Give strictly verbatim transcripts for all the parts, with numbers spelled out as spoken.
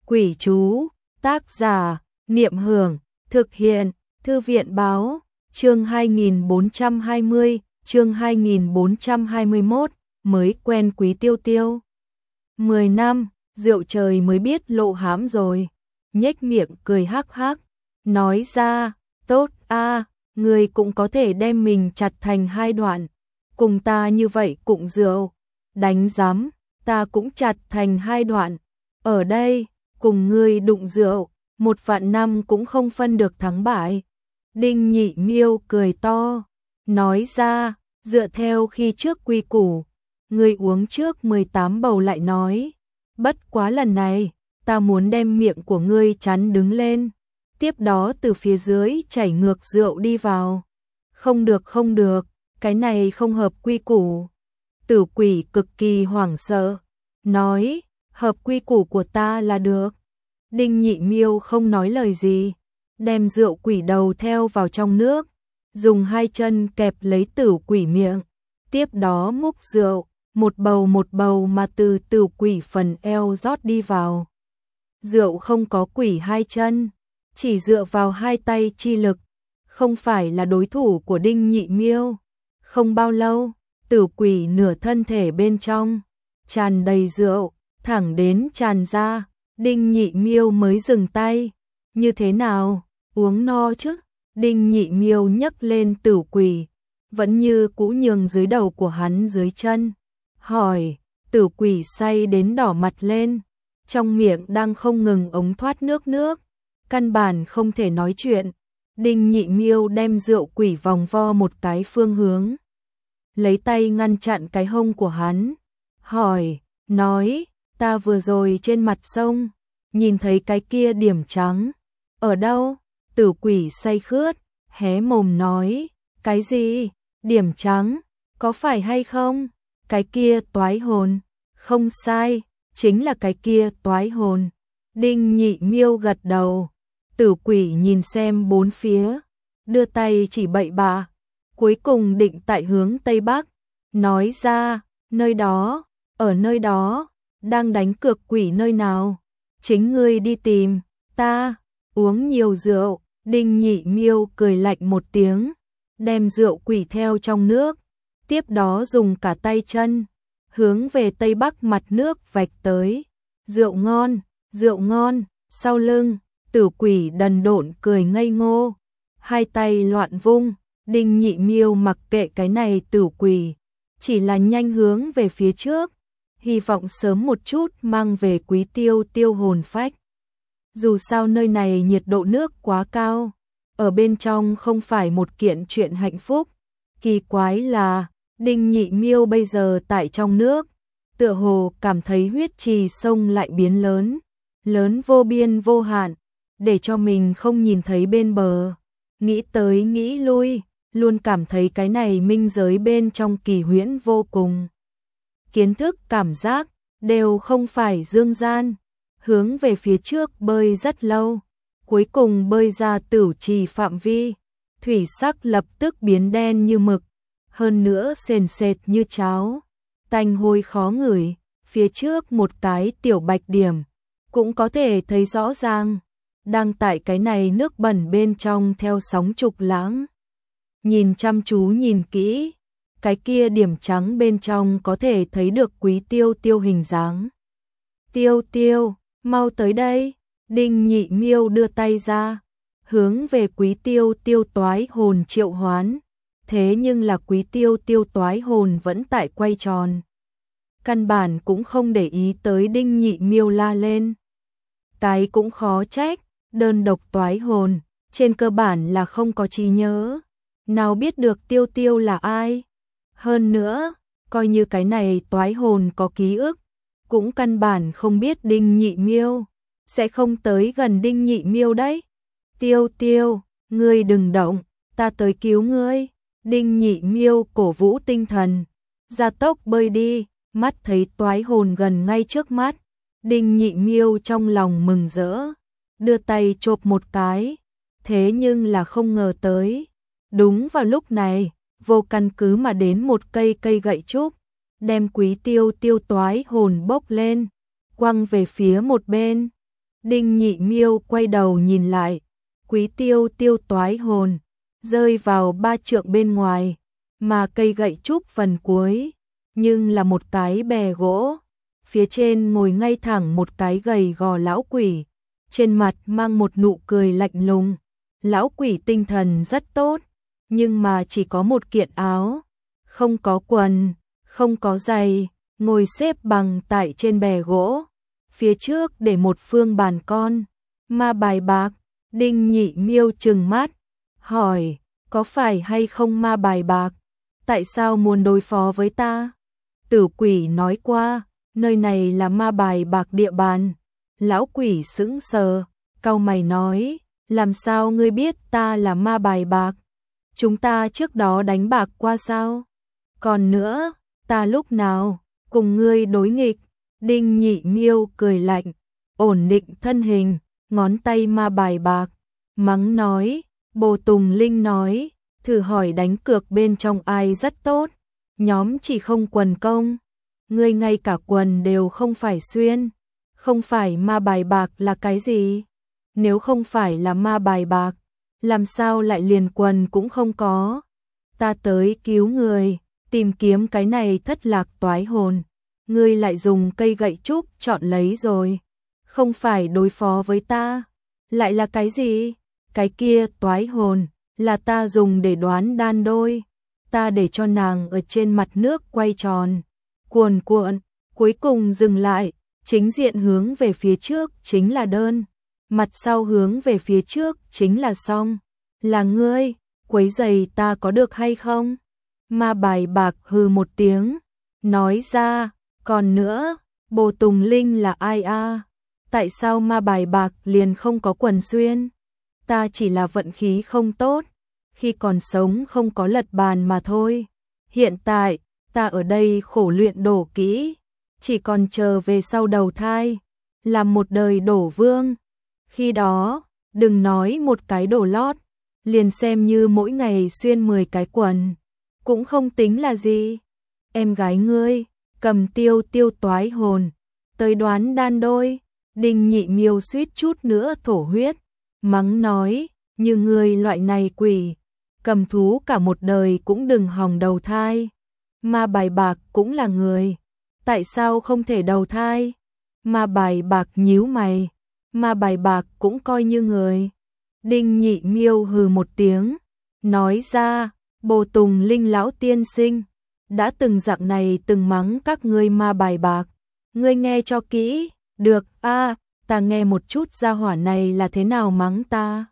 Quỷ chú, tác giả, Niệm Hưởng, thực hiện, Thư viện báo, chương hai nghìn bốn trăm hai mươi, chương hai nghìn bốn trăm hai mươi mốt, mới quen Quý Tiêu Tiêu. Mười năm, rượu trời mới biết lộ hãm rồi, nhếch miệng cười hắc hắc, nói ra, tốt a, người cũng có thể đem mình chặt thành hai đoạn, cùng ta như vậy cụng rượu, đánh giám, ta cũng chặt thành hai đoạn, ở đây, cùng ngươi đụng rượu, một vạn năm cũng không phân được thắng bại. Đinh Nhị Miêu cười to, nói ra, dựa theo khi trước quy củ, ngươi uống trước mười tám bầu lại nói, bất quá lần này, ta muốn đem miệng của ngươi chắn đứng lên, tiếp đó từ phía dưới chảy ngược rượu đi vào. Không được không được, cái này không hợp quy củ. Tử Quỷ cực kỳ hoảng sợ, nói, hợp quy củ của ta là được. Đinh Nhị Miêu không nói lời gì, đem rượu quỷ đầu theo vào trong nước, dùng hai chân kẹp lấy Tử Quỷ miệng, tiếp đó múc rượu, một bầu một bầu mà từ Tử Quỷ phần eo rót đi vào. Rượu không có quỷ hai chân, chỉ dựa vào hai tay chi lực, không phải là đối thủ của Đinh Nhị Miêu. Không bao lâu, Tử Quỷ nửa thân thể bên trong tràn đầy rượu, thẳng đến tràn ra, Đinh Nhị Miêu mới dừng tay. Như thế nào, uống no chứ? Đinh Nhị Miêu nhấc lên Tử Quỷ, vẫn như cũ nhường dưới đầu của hắn dưới chân, hỏi. Tử Quỷ say đến đỏ mặt lên, trong miệng đang không ngừng ống thoát nước nước, căn bản không thể nói chuyện. Đinh Nhị Miêu đem rượu quỷ vòng vo một cái phương hướng, lấy tay ngăn chặn cái hông của hắn, hỏi, nói, ta vừa rồi trên mặt sông, nhìn thấy cái kia điểm trắng. Ở đâu? Tử Quỷ say khướt, hé mồm nói, cái gì? Điểm trắng? Có phải hay không? Cái kia toái hồn. Không sai, chính là cái kia toái hồn. Đinh Nhị Miêu gật đầu. Tử Quỷ nhìn xem bốn phía, đưa tay chỉ bậy bạ, cuối cùng định tại hướng Tây Bắc, nói ra, nơi đó, ở nơi đó, đang đánh cược quỷ nơi nào, chính ngươi đi tìm, ta, uống nhiều rượu. Đinh Nhị Miêu cười lạnh một tiếng, đem rượu quỷ theo trong nước, tiếp đó dùng cả tay chân, hướng về Tây Bắc mặt nước vạch tới. Rượu ngon, rượu ngon, sau lưng, Tử Quỷ đần độn cười ngây ngô, hai tay loạn vung. Đinh Nhị Miêu mặc kệ cái này Tử Quỷ, chỉ là nhanh hướng về phía trước, hy vọng sớm một chút mang về Quý Tiêu Tiêu hồn phách. Dù sao nơi này nhiệt độ nước quá cao, ở bên trong không phải một kiện chuyện hạnh phúc. Kỳ quái là, Đinh Nhị Miêu bây giờ tại trong nước, tựa hồ cảm thấy huyết trì sông lại biến lớn, lớn vô biên vô hạn, để cho mình không nhìn thấy bên bờ. Nghĩ tới nghĩ lui, luôn cảm thấy cái này minh giới bên trong kỳ huyễn vô cùng. Kiến thức cảm giác, đều không phải dương gian. Hướng về phía trước bơi rất lâu, cuối cùng bơi ra Tử Trì phạm vi, thủy sắc lập tức biến đen như mực, hơn nữa sền sệt như cháo, tanh hôi khó ngửi. Phía trước một cái tiểu bạch điểm, cũng có thể thấy rõ ràng, đang tại cái này nước bẩn bên trong theo sóng trục lãng. Nhìn chăm chú nhìn kỹ, cái kia điểm trắng bên trong có thể thấy được Quý Tiêu Tiêu hình dáng. Tiêu Tiêu, mau tới đây. Đinh Nhị Miêu đưa tay ra, hướng về Quý Tiêu Tiêu toái hồn triệu hoán, thế nhưng là Quý Tiêu Tiêu toái hồn vẫn tại quay tròn, căn bản cũng không để ý tới Đinh Nhị Miêu la lên. Cái cũng khó trách, đơn độc toái hồn, trên cơ bản là không có trí nhớ, nào biết được Tiêu Tiêu là ai. Hơn nữa, coi như cái này toái hồn có ký ức, cũng căn bản không biết Đinh Nhị Miêu, sẽ không tới gần Đinh Nhị Miêu đấy. Tiêu Tiêu, ngươi đừng động, ta tới cứu ngươi. Đinh Nhị Miêu cổ vũ tinh thần, gia tốc bơi đi, mắt thấy toái hồn gần ngay trước mắt. Đinh Nhị Miêu trong lòng mừng rỡ, đưa tay chộp một cái, thế nhưng là không ngờ tới. Đúng vào lúc này, vô căn cứ mà đến một cây cây gậy trúc, đem Quý Tiêu Tiêu toái hồn bốc lên, quăng về phía một bên. Đinh Nhị Miêu quay đầu nhìn lại, Quý Tiêu Tiêu toái hồn, rơi vào ba trượng bên ngoài, mà cây gậy trúc phần cuối, nhưng là một cái bè gỗ, phía trên ngồi ngay thẳng một cái gầy gò lão quỷ, trên mặt mang một nụ cười lạnh lùng. Lão quỷ tinh thần rất tốt, nhưng mà chỉ có một kiện áo, không có quần, không có giày, ngồi xếp bằng tại trên bè gỗ, phía trước để một phương bàn con, ma bài bạc. Đinh Nhị Miêu trừng mắt, hỏi, có phải hay không ma bài bạc? Tại sao muốn đối phó với ta? Tử quỷ nói qua, nơi này là ma bài bạc địa bàn. Lão quỷ sững sờ, cau mày nói, làm sao ngươi biết ta là ma bài bạc? Chúng ta trước đó đánh bạc qua sao? Còn nữa, ta lúc nào cùng ngươi đối nghịch? Đinh Nhị Miêu cười lạnh, ổn định thân hình, ngón tay ma bài bạc, mắng nói, Bồ Tùng Linh nói, thử hỏi đánh cược bên trong ai rất tốt, nhóm chỉ không quần công, ngươi ngay cả quần đều không phải xuyên, không phải ma bài bạc là cái gì? Nếu không phải là ma bài bạc, làm sao lại liền quần cũng không có? Ta tới cứu người, tìm kiếm cái này thất lạc toái hồn, ngươi lại dùng cây gậy trúc chọn lấy rồi, không phải đối phó với ta, lại là cái gì? Cái kia toái hồn là ta dùng để đoán đan đôi, ta để cho nàng ở trên mặt nước quay tròn, cuồn cuộn, cuối cùng dừng lại, chính diện hướng về phía trước chính là đơn, mặt sau hướng về phía trước chính là song. Là ngươi, quấy giày ta có được hay không? Ma bài bạc hừ một tiếng, nói ra, còn nữa, Bồ Tùng Linh là ai a? Tại sao ma bài bạc liền không có quần xuyên? Ta chỉ là vận khí không tốt, khi còn sống không có lật bàn mà thôi. Hiện tại, ta ở đây khổ luyện đổ kỹ, chỉ còn chờ về sau đầu thai, làm một đời đổ vương. Khi đó, đừng nói một cái đồ lót, liền xem như mỗi ngày xuyên mười cái quần, cũng không tính là gì. Em gái ngươi, cầm tiêu tiêu toái hồn, tới đoán đan đôi. Đinh Nhị Miêu suýt chút nữa thổ huyết, mắng nói, như ngươi loại này quỷ, cầm thú cả một đời cũng đừng hòng đầu thai. Ma bài bạc cũng là người, tại sao không thể đầu thai? Ma bài bạc nhíu mày, ma bài bạc cũng coi như người. Đinh Nhị Miêu hừ một tiếng, nói ra, Bồ Tùng Linh lão tiên sinh, đã từng dạng này từng mắng các ngươi ma bài bạc, ngươi nghe cho kỹ. Được, a, à, ta nghe một chút gia hỏa này là thế nào mắng ta.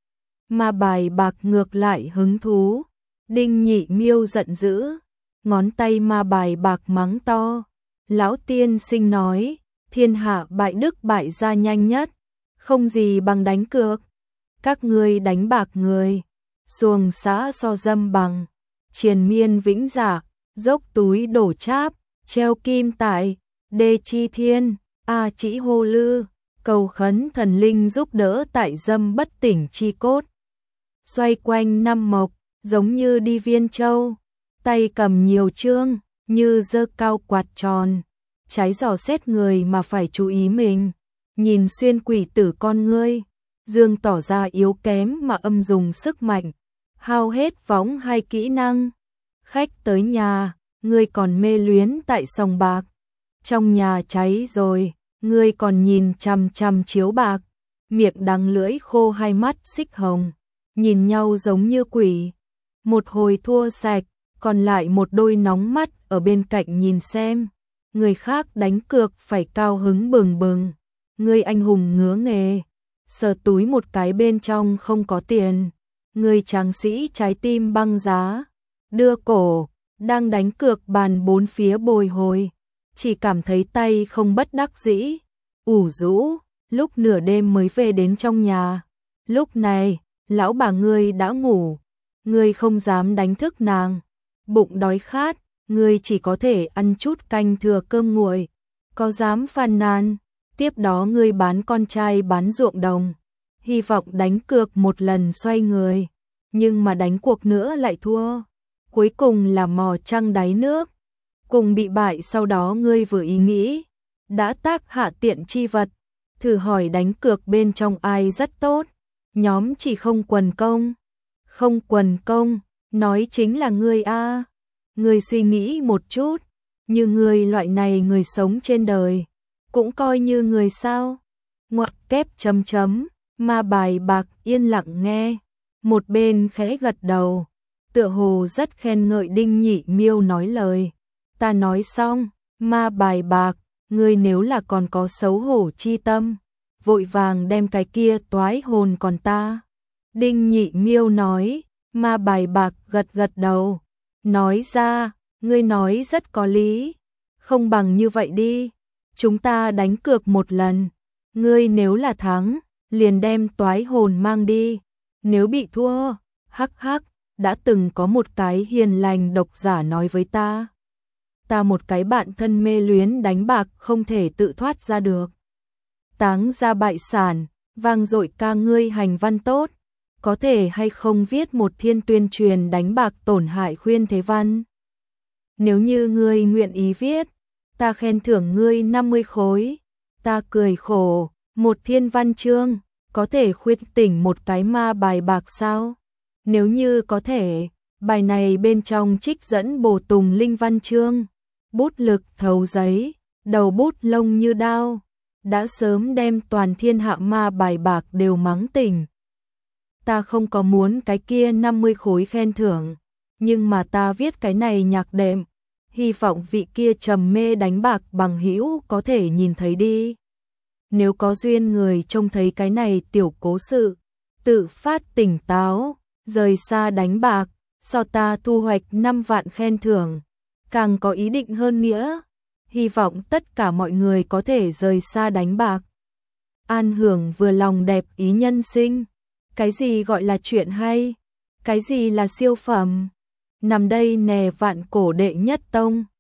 Ma bài bạc ngược lại hứng thú. Đinh Nhị Miêu giận dữ, ngón tay ma bài bạc mắng to. Lão tiên sinh nói, thiên hạ bại đức bại gia nhanh nhất, không gì bằng đánh cược. Các ngươi đánh bạc người, xuồng xã so dâm bằng, triền miên vĩnh giả, dốc túi đổ cháp, treo kim tại, đê chi thiên. A chỉ hô lư, cầu khấn thần linh giúp đỡ tại dâm bất tỉnh chi cốt. Xoay quanh năm mộc, giống như đi viên châu, tay cầm nhiều chương, như giơ cao quạt tròn, trái dò xét người mà phải chú ý mình, nhìn xuyên quỷ tử con ngươi, dương tỏ ra yếu kém mà âm dùng sức mạnh, hao hết võng hai kỹ năng. Khách tới nhà, ngươi còn mê luyến tại sòng bạc. Trong nhà cháy rồi, ngươi còn nhìn chằm chằm chiếu bạc, miệng đắng lưỡi khô hai mắt xích hồng, nhìn nhau giống như quỷ. Một hồi thua sạch, còn lại một đôi nóng mắt ở bên cạnh nhìn xem. Người khác đánh cược phải cao hứng bừng bừng, ngươi anh hùng ngứa nghề, sờ túi một cái bên trong không có tiền. Người tráng sĩ trái tim băng giá, đưa cổ, đang đánh cược bàn bốn phía bồi hồi. Chỉ cảm thấy tay không bất đắc dĩ, ủ rũ, lúc nửa đêm mới về đến trong nhà. Lúc này, lão bà ngươi đã ngủ, ngươi không dám đánh thức nàng. Bụng đói khát, ngươi chỉ có thể ăn chút canh thừa cơm nguội, có dám phàn nàn. Tiếp đó ngươi bán con trai bán ruộng đồng, hy vọng đánh cược một lần xoay người, nhưng mà đánh cuộc nữa lại thua. Cuối cùng là mò trăng đáy nước. Cùng bị bại, sau đó ngươi vừa ý nghĩ, đã tác hạ tiện chi vật, thử hỏi đánh cược bên trong ai rất tốt, nhóm chỉ không quần công. Không quần công, nói chính là ngươi a. Ngươi suy nghĩ một chút, như ngươi loại này người sống trên đời, cũng coi như người sao? Ngoặc kép chấm chấm, ma bài bạc yên lặng nghe, một bên khẽ gật đầu, tựa hồ rất khen ngợi Đinh Nhị Miêu nói lời. Ta nói xong, ma bài bạc, ngươi nếu là còn có xấu hổ chi tâm, vội vàng đem cái kia toái hồn còn ta. Đinh Nhị Miêu nói, ma bài bạc gật gật đầu, nói ra, ngươi nói rất có lý, không bằng như vậy đi, chúng ta đánh cược một lần, ngươi nếu là thắng, liền đem toái hồn mang đi, nếu bị thua, hắc hắc, đã từng có một cái hiền lành độc giả nói với ta. Ta một cái bạn thân mê luyến đánh bạc không thể tự thoát ra được. Táng ra bại sản, vang dội ca ngươi hành văn tốt, có thể hay không viết một thiên tuyên truyền đánh bạc tổn hại khuyên thế văn. Nếu như ngươi nguyện ý viết, ta khen thưởng ngươi năm mươi khối. Ta cười khổ, một thiên văn chương, có thể khuyên tỉnh một cái ma bài bạc sao? Nếu như có thể, bài này bên trong trích dẫn bổ tùng linh văn chương, bút lực thấu giấy, đầu bút lông như đao, đã sớm đem toàn thiên hạ ma bài bạc đều mắng tỉnh. Ta không có muốn cái kia năm mươi khối khen thưởng, nhưng mà ta viết cái này nhạc đệm, hy vọng vị kia trầm mê đánh bạc bằng hữu có thể nhìn thấy đi. Nếu có duyên người trông thấy cái này tiểu cố sự, tự phát tỉnh táo, rời xa đánh bạc, so ta thu hoạch năm vạn khen thưởng, càng có ý định hơn nghĩa. Hy vọng tất cả mọi người có thể rời xa đánh bạc. An hưởng vừa lòng đẹp ý nhân sinh. Cái gì gọi là chuyện hay? Cái gì là siêu phẩm? Nằm đây nè vạn cổ đệ nhất tông.